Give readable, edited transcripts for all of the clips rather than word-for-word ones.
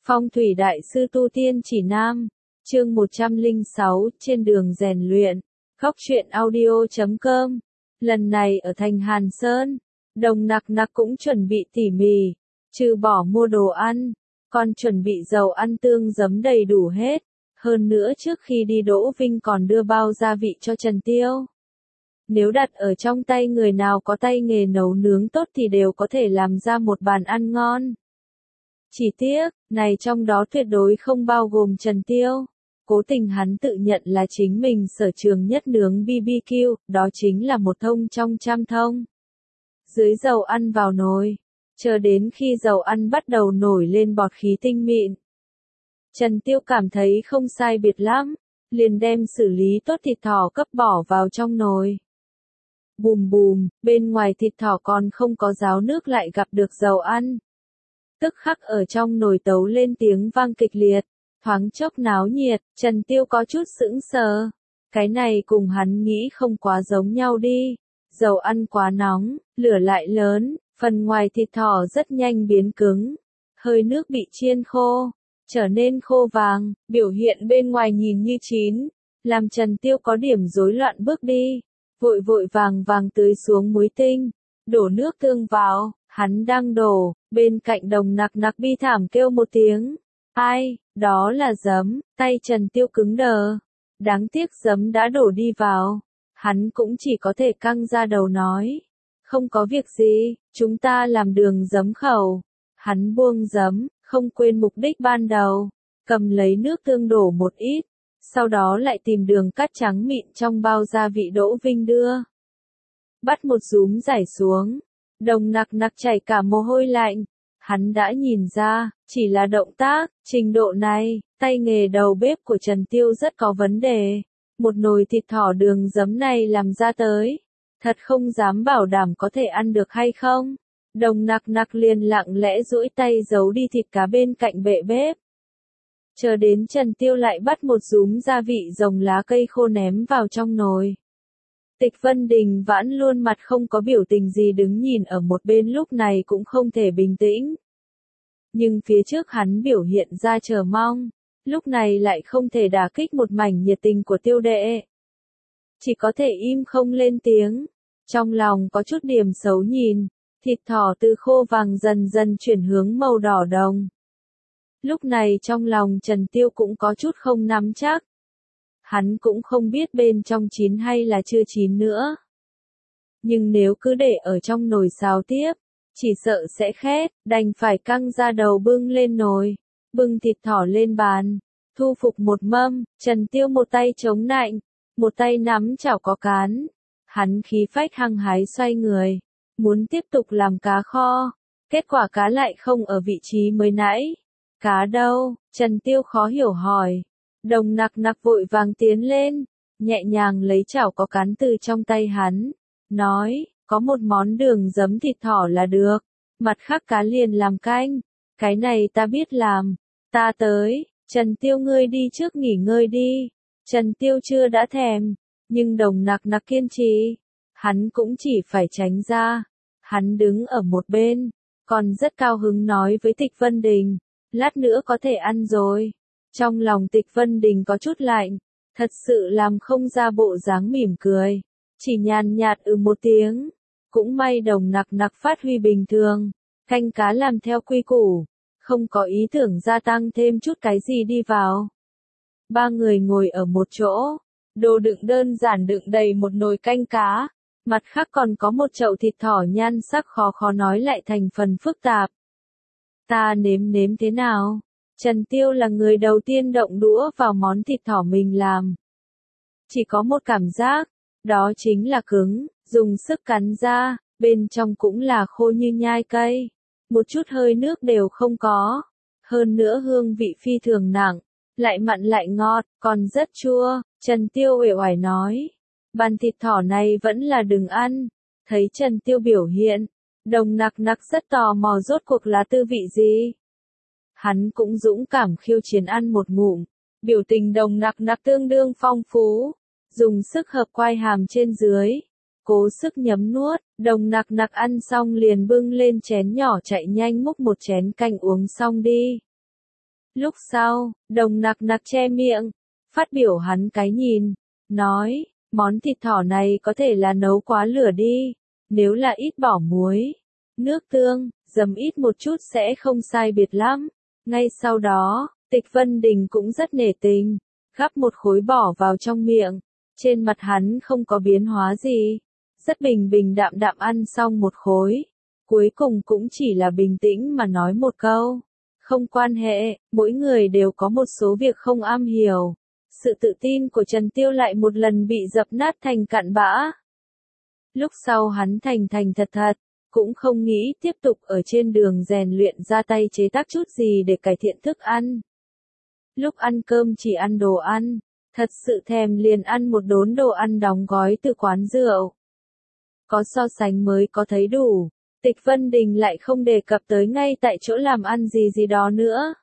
Phong thủy đại sư tu tiên chỉ nam, chương 106, trên đường rèn luyện, góc truyện audio.com. Lần này ở thành Hàn Sơn, Đồng Nặc Nặc cũng chuẩn bị tỉ mỉ, trừ bỏ mua đồ ăn, còn chuẩn bị dầu ăn tương giấm đầy đủ hết. Hơn nữa trước khi đi Đỗ Vinh còn đưa bao gia vị cho Trần Tiêu. Nếu đặt ở trong tay người nào có tay nghề nấu nướng tốt thì đều có thể làm ra một bàn ăn ngon. Chỉ tiếc, này trong đó tuyệt đối không bao gồm Trần Tiêu. Cố tình hắn tự nhận là chính mình sở trường nhất nướng BBQ, đó chính là một thông trong trăm thông. Dưới dầu ăn vào nồi, chờ đến khi dầu ăn bắt đầu nổi lên bọt khí tinh mịn. Trần Tiêu cảm thấy không sai biệt lắm, liền đem xử lý tốt thịt thỏ cấp bỏ vào trong nồi. Bùm bùm, bên ngoài thịt thỏ còn không có ráo nước lại gặp được dầu ăn. Tức khắc ở trong nồi tấu lên tiếng vang kịch liệt, thoáng chốc náo nhiệt, Trần Tiêu có chút sững sờ. Cái này cùng hắn nghĩ không quá giống nhau đi. Dầu ăn quá nóng, lửa lại lớn, phần ngoài thịt thỏ rất nhanh biến cứng. Hơi nước bị chiên khô, trở nên khô vàng, biểu hiện bên ngoài nhìn như chín, làm Trần Tiêu có điểm rối loạn bước đi. Vội vội vàng vàng tưới xuống muối tinh, đổ nước tương vào, hắn đang đổ, bên cạnh Đồng Nặc Nặc bi thảm kêu một tiếng. Ai, đó là giấm, tay Trần Tiêu cứng đờ. Đáng tiếc giấm đã đổ đi vào. Hắn cũng chỉ có thể căng ra đầu nói. Không có việc gì, chúng ta làm đường giấm khẩu. Hắn buông giấm, không quên mục đích ban đầu. Cầm lấy nước tương đổ một ít. Sau đó lại tìm đường cắt trắng mịn trong bao gia vị Đỗ Vinh đưa. Bắt một dúm rải xuống. Đồng Nặc Nặc chảy cả mồ hôi lạnh. Hắn đã nhìn ra, chỉ là động tác, trình độ này, tay nghề đầu bếp của Trần Tiêu rất có vấn đề. Một nồi thịt thỏ đường giấm này làm ra tới. Thật không dám bảo đảm có thể ăn được hay không. Đồng Nặc Nặc liền lặng lẽ duỗi tay giấu đi thịt cá bên cạnh bệ bếp. Chờ đến Trần Tiêu lại bắt một dúm gia vị rồng lá cây khô ném vào trong nồi. Tịch Vân Đình vẫn luôn mặt không có biểu tình gì đứng nhìn ở một bên lúc này cũng không thể bình tĩnh. Nhưng phía trước hắn biểu hiện ra chờ mong, lúc này lại không thể đả kích một mảnh nhiệt tình của Tiêu đệ. Chỉ có thể im không lên tiếng, trong lòng có chút điểm xấu nhìn, thịt thỏ từ khô vàng dần dần chuyển hướng màu đỏ đồng. Lúc này trong lòng Trần Tiêu cũng có chút không nắm chắc. Hắn cũng không biết bên trong chín hay là chưa chín nữa. Nhưng nếu cứ để ở trong nồi xào tiếp, chỉ sợ sẽ khét, đành phải căng ra đầu bưng lên nồi, bưng thịt thỏ lên bàn, thu phục một mâm, Trần Tiêu một tay chống nạnh, một tay nắm chảo có cán. Hắn khí phách hăng hái xoay người, muốn tiếp tục làm cá kho, kết quả cá lại không ở vị trí mới nãy. Cá đâu? Trần Tiêu khó hiểu hỏi. Đồng Nặc Nặc vội vàng tiến lên, nhẹ nhàng lấy chảo có cán từ trong tay hắn, nói, có một món đường giấm thịt thỏ là được, mặt khác cá liền làm canh, cái này ta biết làm, ta tới. Trần Tiêu ngươi đi trước nghỉ ngơi đi. Trần Tiêu chưa đã thèm, nhưng Đồng Nặc Nặc kiên trì, hắn cũng chỉ phải tránh ra. Hắn đứng ở một bên, còn rất cao hứng nói với Tịch Vân Đình, lát nữa có thể ăn rồi. Trong lòng Tịch Vân Đình có chút lạnh, thật sự làm không ra bộ dáng mỉm cười, chỉ nhàn nhạt một tiếng. Cũng may Đồng Nặc Nặc phát huy bình thường, canh cá làm theo quy củ, không có ý tưởng gia tăng thêm chút cái gì đi vào. Ba người ngồi ở một chỗ, đồ đựng đơn giản đựng đầy một nồi canh cá, mặt khác còn có một chậu thịt thỏ nhan sắc khó khó nói lại thành phần phức tạp. Ta nếm nếm thế nào? Trần Tiêu là người đầu tiên động đũa vào món thịt thỏ mình làm. Chỉ có một cảm giác, đó chính là cứng, dùng sức cắn ra, bên trong cũng là khô như nhai cây. Một chút hơi nước đều không có. Hơn nữa hương vị phi thường nặng, lại mặn lại ngọt, còn rất chua. Trần Tiêu uể oải nói, bàn thịt thỏ này vẫn là đừng ăn. Thấy Trần Tiêu biểu hiện, Đồng Nặc Nặc rất tò mò rốt cuộc là tư vị gì. Hắn cũng dũng cảm khiêu chiến ăn một ngụm, biểu tình Đồng Nặc Nặc tương đương phong phú, dùng sức hợp quai hàm trên dưới, cố sức nhấm nuốt. Đồng Nặc Nặc ăn xong liền bưng lên chén nhỏ chạy nhanh múc một chén canh uống xong đi. Lúc sau, Đồng Nặc Nặc che miệng, phát biểu hắn cái nhìn, nói, món thịt thỏ này có thể là nấu quá lửa đi, nếu là ít bỏ muối, nước tương, dầm ít một chút sẽ không sai biệt lắm. Ngay sau đó, Tịch Vân Đình cũng rất nể tình, gắp một khối bỏ vào trong miệng, trên mặt hắn không có biến hóa gì, rất bình bình đạm đạm ăn xong một khối, cuối cùng cũng chỉ là bình tĩnh mà nói một câu, không quan hệ, mỗi người đều có một số việc không am hiểu. Sự tự tin của Trần Tiêu lại một lần bị dập nát thành cặn bã. Lúc sau hắn thành thành thật thật, cũng không nghĩ tiếp tục ở trên đường rèn luyện ra tay chế tác chút gì để cải thiện thức ăn. Lúc ăn cơm chỉ ăn đồ ăn, thật sự thèm liền ăn một đốn đồ ăn đóng gói từ quán rượu. Có so sánh mới có thấy đủ, Tịch Vân Đình lại không đề cập tới ngay tại chỗ làm ăn gì đó nữa.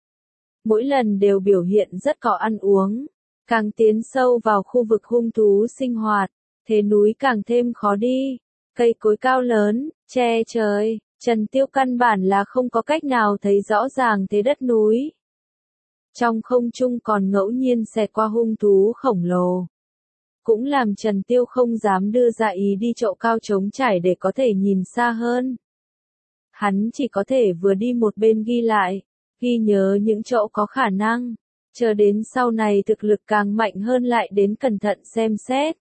Mỗi lần đều biểu hiện rất có ăn uống, càng tiến sâu vào khu vực hung thú sinh hoạt, thế núi càng thêm khó đi, cây cối cao lớn, che trời, Trần Tiêu căn bản là không có cách nào thấy rõ ràng thế đất núi. Trong không trung còn ngẫu nhiên xẹt qua hung thú khổng lồ, cũng làm Trần Tiêu không dám đưa ra ý đi chỗ cao trống trải để có thể nhìn xa hơn. Hắn chỉ có thể vừa đi một bên ghi lại, ghi nhớ những chỗ có khả năng, chờ đến sau này thực lực càng mạnh hơn lại đến cẩn thận xem xét.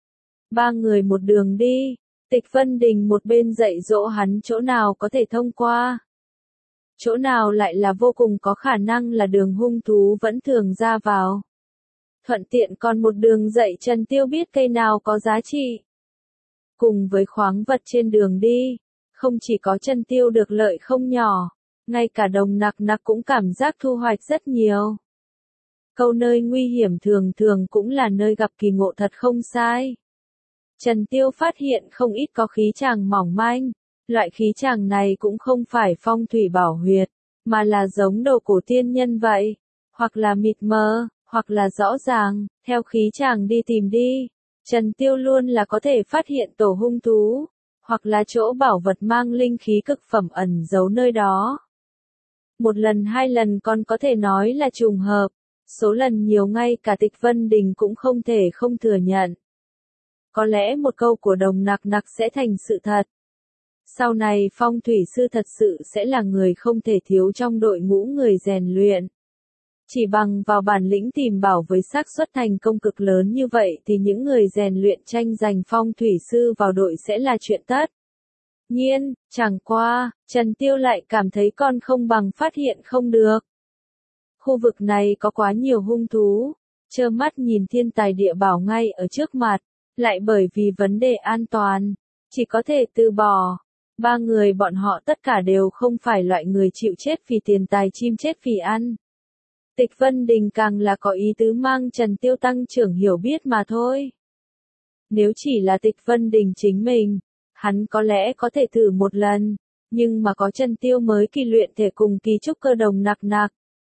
Ba người một đường đi, Tịch Vân Đình một bên dạy dỗ hắn chỗ nào có thể thông qua, chỗ nào lại là vô cùng có khả năng là đường hung thú vẫn thường ra vào. Thuận tiện còn một đường dạy Trần Tiêu biết cây nào có giá trị. Cùng với khoáng vật trên đường đi, không chỉ có Trần Tiêu được lợi không nhỏ, ngay cả Đồng Nặc Nặc cũng cảm giác thu hoạch rất nhiều. Câu nơi nguy hiểm thường thường cũng là nơi gặp kỳ ngộ thật không sai. Trần Tiêu phát hiện không ít có khí chàng mỏng manh, loại khí chàng này cũng không phải phong thủy bảo huyệt, mà là giống đồ cổ tiên nhân vậy, hoặc là mịt mờ, hoặc là rõ ràng, theo khí chàng đi tìm đi. Trần Tiêu luôn là có thể phát hiện tổ hung thú, hoặc là chỗ bảo vật mang linh khí cực phẩm ẩn giấu nơi đó. Một lần hai lần còn có thể nói là trùng hợp, số lần nhiều ngay cả Tịch Vân Đình cũng không thể không thừa nhận. Có lẽ một câu của Đồng Nặc Nặc sẽ thành sự thật. Sau này phong thủy sư thật sự sẽ là người không thể thiếu trong đội ngũ người rèn luyện. Chỉ bằng vào bản lĩnh tìm bảo với xác suất thành công cực lớn như vậy thì những người rèn luyện tranh giành phong thủy sư vào đội sẽ là chuyện tất nhiên, chẳng qua, Trần Tiêu lại cảm thấy con không bằng phát hiện không được. Khu vực này có quá nhiều hung thú, trơ mắt nhìn thiên tài địa bảo ngay ở trước mặt, lại bởi vì vấn đề an toàn, chỉ có thể từ bỏ. Ba người bọn họ tất cả đều không phải loại người chịu chết vì tiền tài chim chết vì ăn. Tịch Vân Đình càng là có ý tứ mang Trần Tiêu tăng trưởng hiểu biết mà thôi. Nếu chỉ là Tịch Vân Đình chính mình, hắn có lẽ có thể thử một lần, nhưng mà có Trần Tiêu mới kỳ luyện thể cùng kỳ trúc cơ Đồng Nặc Nặc.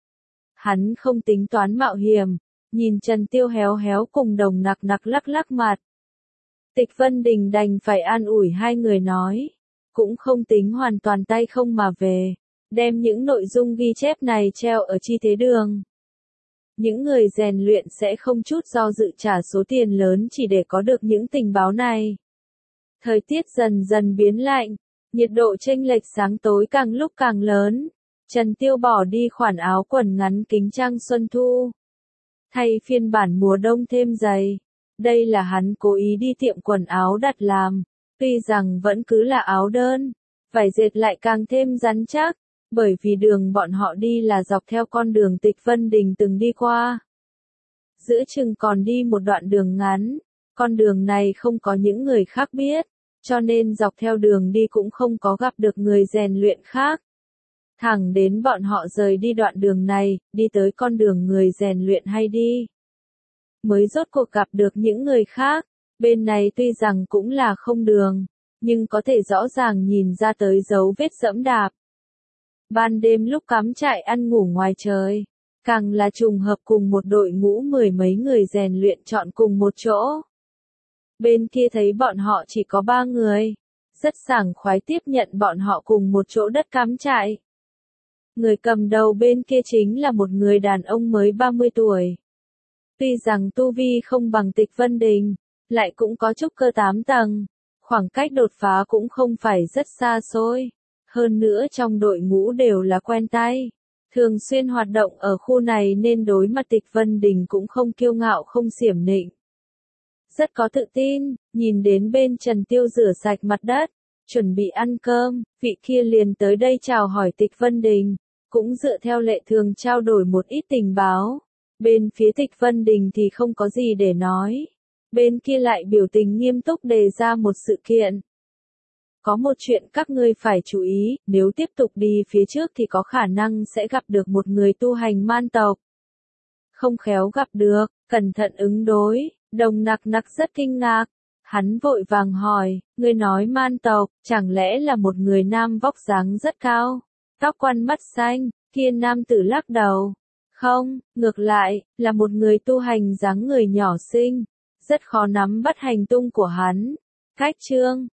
Hắn không tính toán mạo hiểm, nhìn Trần Tiêu héo héo cùng Đồng Nặc Nặc lắc lắc mặt. Tịch Vân Đình đành phải an ủi hai người nói, cũng không tính hoàn toàn tay không mà về, đem những nội dung ghi chép này treo ở chi thế đường. Những người rèn luyện sẽ không chút do dự trả số tiền lớn chỉ để có được những tình báo này. Thời tiết dần dần biến lạnh, nhiệt độ chênh lệch sáng tối càng lúc càng lớn. Trần Tiêu bỏ đi khoản áo quần ngắn kính trang xuân thu, thay phiên bản mùa đông thêm dày. Đây là hắn cố ý đi tiệm quần áo đặt làm, tuy rằng vẫn cứ là áo đơn, vải dệt lại càng thêm rắn chắc, bởi vì đường bọn họ đi là dọc theo con đường Tịch Vân Đình từng đi qua. Giữa chừng còn đi một đoạn đường ngắn, con đường này không có những người khác biết, cho nên dọc theo đường đi cũng không có gặp được người rèn luyện khác. Thẳng đến bọn họ rời đi đoạn đường này, đi tới con đường người rèn luyện hay đi, mới rốt cuộc gặp được những người khác. Bên này tuy rằng cũng là không đường, nhưng có thể rõ ràng nhìn ra tới dấu vết dẫm đạp. Ban đêm lúc cắm trại ăn ngủ ngoài trời, càng là trùng hợp cùng một đội ngũ mười mấy người rèn luyện chọn cùng một chỗ. Bên kia thấy bọn họ chỉ có 3 người, rất sảng khoái tiếp nhận bọn họ cùng một chỗ đất cắm trại. Người cầm đầu bên kia chính là một người đàn ông mới 30 tuổi. Tuy rằng tu vi không bằng Tịch Vân Đình, lại cũng có trúc cơ 8 tầng, khoảng cách đột phá cũng không phải rất xa xôi. Hơn nữa trong đội ngũ đều là quen tay, thường xuyên hoạt động ở khu này nên đối mặt Tịch Vân Đình cũng không kiêu ngạo không xiểm nịnh. Rất có tự tin, nhìn đến bên Trần Tiêu rửa sạch mặt đất, chuẩn bị ăn cơm, vị kia liền tới đây chào hỏi Tịch Vân Đình, cũng dựa theo lệ thường trao đổi một ít tình báo. Bên phía Tịch Vân Đình thì không có gì để nói, bên kia lại biểu tình nghiêm túc đề ra một sự kiện. Có một chuyện các ngươi phải chú ý, nếu tiếp tục đi phía trước thì có khả năng sẽ gặp được một người tu hành man tộc. Không khéo gặp được, cẩn thận ứng đối. Đồng Nặc Nặc rất kinh ngạc. Hắn vội vàng hỏi, ngươi nói man tộc, chẳng lẽ là một người nam vóc dáng rất cao, tóc quăn mắt xanh, kia nam tử lắc đầu. Không, ngược lại, là một người tu hành dáng người nhỏ xinh, rất khó nắm bắt hành tung của hắn. Cách chương